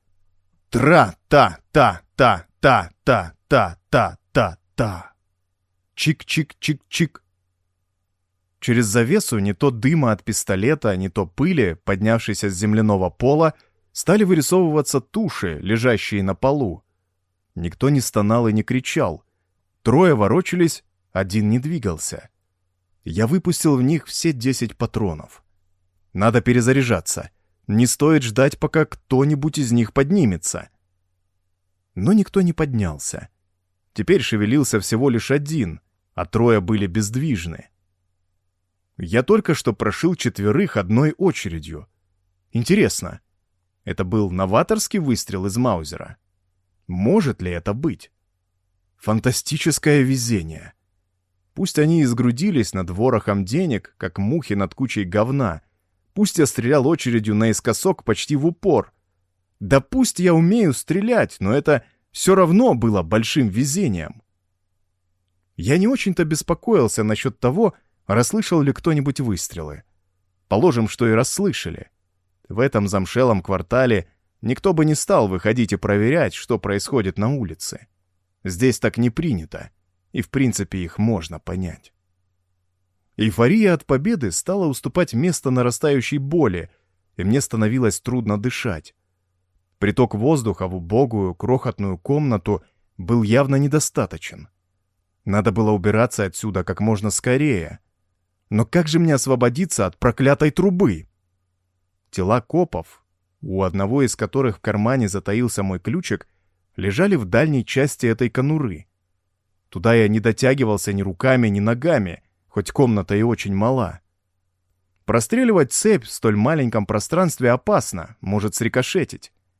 Тра-та-та-та-та-та-та-та-та. Чик-чик-чик-чик. Через завесу не то дыма от пистолета, не то пыли, поднявшейся с земляного пола, стали вырисовываться туши, лежащие на полу. Никто не стонал и не кричал. Трое ворочались, один не двигался. Я выпустил в них все десять патронов. Надо перезаряжаться. Не стоит ждать, пока кто-нибудь из них поднимется. Но никто не поднялся. Теперь шевелился всего лишь один, а трое были бездвижны. Я только что прошил четверых одной очередью. Интересно, это был новаторский выстрел из Маузера? Может ли это быть? Фантастическое везение. Пусть они и сгрудились над ворохом денег, как мухи над кучей говна. Пусть я стрелял очередью наискосок почти в упор. Да пусть я умею стрелять, но это все равно было большим везением. Я не очень-то беспокоился насчет того, расслышал ли кто-нибудь выстрелы. Положим, что и расслышали. В этом замшелом квартале никто бы не стал выходить и проверять, что происходит на улице. Здесь так не принято, и в принципе их можно понять. Эйфория от победы стала уступать место нарастающей боли, и мне становилось трудно дышать. Приток воздуха в убогую, крохотную комнату был явно недостаточен. Надо было убираться отсюда как можно скорее. Но как же мне освободиться от проклятой трубы? Тела копов, у одного из которых в кармане затаился мой ключик, лежали в дальней части этой конуры. Туда я не дотягивался ни руками, ни ногами, хоть комната и очень мала. Простреливать цепь в столь маленьком пространстве опасно, может срикошетить.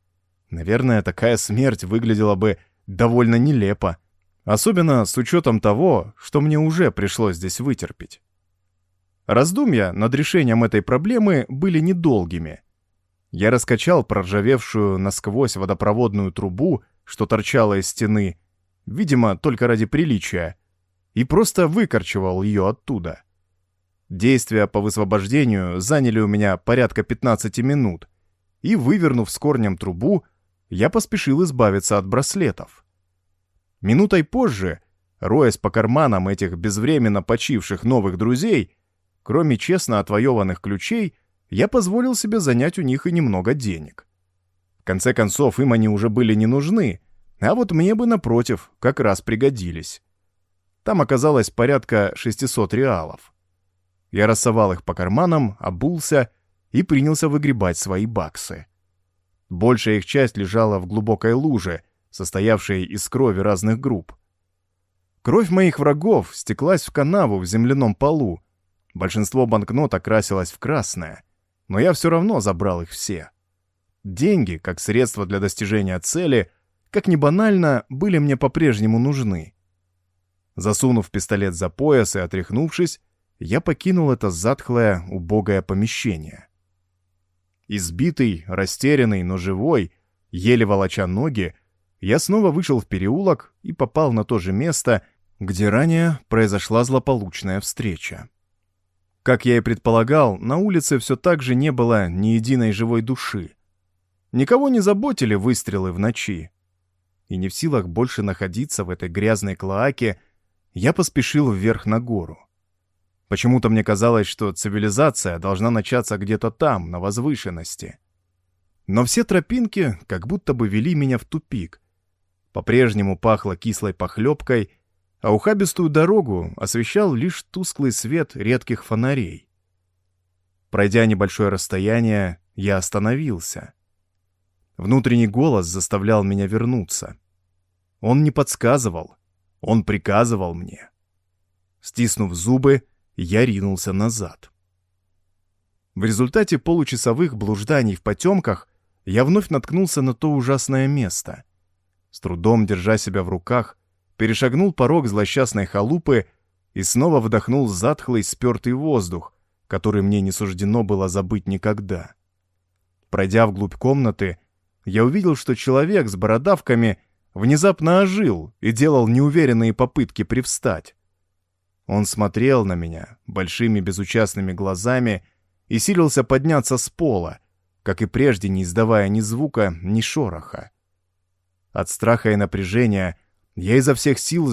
Наверное, такая смерть выглядела бы довольно нелепо, особенно с учетом того, что мне уже пришлось здесь вытерпеть. Раздумья над решением этой проблемы были недолгими. Я раскачал проржавевшую насквозь водопроводную трубу, что торчала из стены, видимо, только ради приличия, и просто выкорчевал ее оттуда. Действия по высвобождению заняли у меня порядка пятнадцати минут, и, вывернув с корнем трубу, я поспешил избавиться от браслетов. Минутой позже, роясь по карманам этих безвременно почивших новых друзей, кроме честно отвоеванных ключей, я позволил себе занять у них и немного денег. В конце концов, им они уже были не нужны, а вот мне бы, напротив, как раз пригодились. Там оказалось порядка шестисот реалов. Я рассовал их по карманам, обулся и принялся выгребать свои баксы. Большая их часть лежала в глубокой луже, состоявшей из крови разных групп. Кровь моих врагов стеклась в канаву в земляном полу. Большинство банкнот окрасилось в красное, но я все равно забрал их все. Деньги, как средство для достижения цели, как ни банально, были мне по-прежнему нужны. Засунув пистолет за пояс и отряхнувшись, я покинул это затхлое, убогое помещение. Избитый, растерянный, но живой, еле волоча ноги, я снова вышел в переулок и попал на то же место, где ранее произошла злополучная встреча. Как я и предполагал, на улице все так же не было ни единой живой души. Никого не заботили выстрелы в ночи. И не в силах больше находиться в этой грязной клоаке, я поспешил вверх на гору. Почему-то мне казалось, что цивилизация должна начаться где-то там, на возвышенности. Но все тропинки как будто бы вели меня в тупик. По-прежнему пахло кислой похлебкой, а ухабистую дорогу освещал лишь тусклый свет редких фонарей. Пройдя небольшое расстояние, я остановился. Внутренний голос заставлял меня вернуться. Он не подсказывал, он приказывал мне. Стиснув зубы, я ринулся назад. В результате получасовых блужданий в потемках я вновь наткнулся на то ужасное место. С трудом держа себя в руках, перешагнул порог злосчастной халупы и снова вдохнул затхлый спертый воздух, который мне не суждено было забыть никогда. Пройдя вглубь комнаты, я увидел, что человек с бородавками внезапно ожил и делал неуверенные попытки привстать. Он смотрел на меня большими безучастными глазами и силился подняться с пола, как и прежде не издавая ни звука, ни шороха. От страха и напряжения я изо всех сил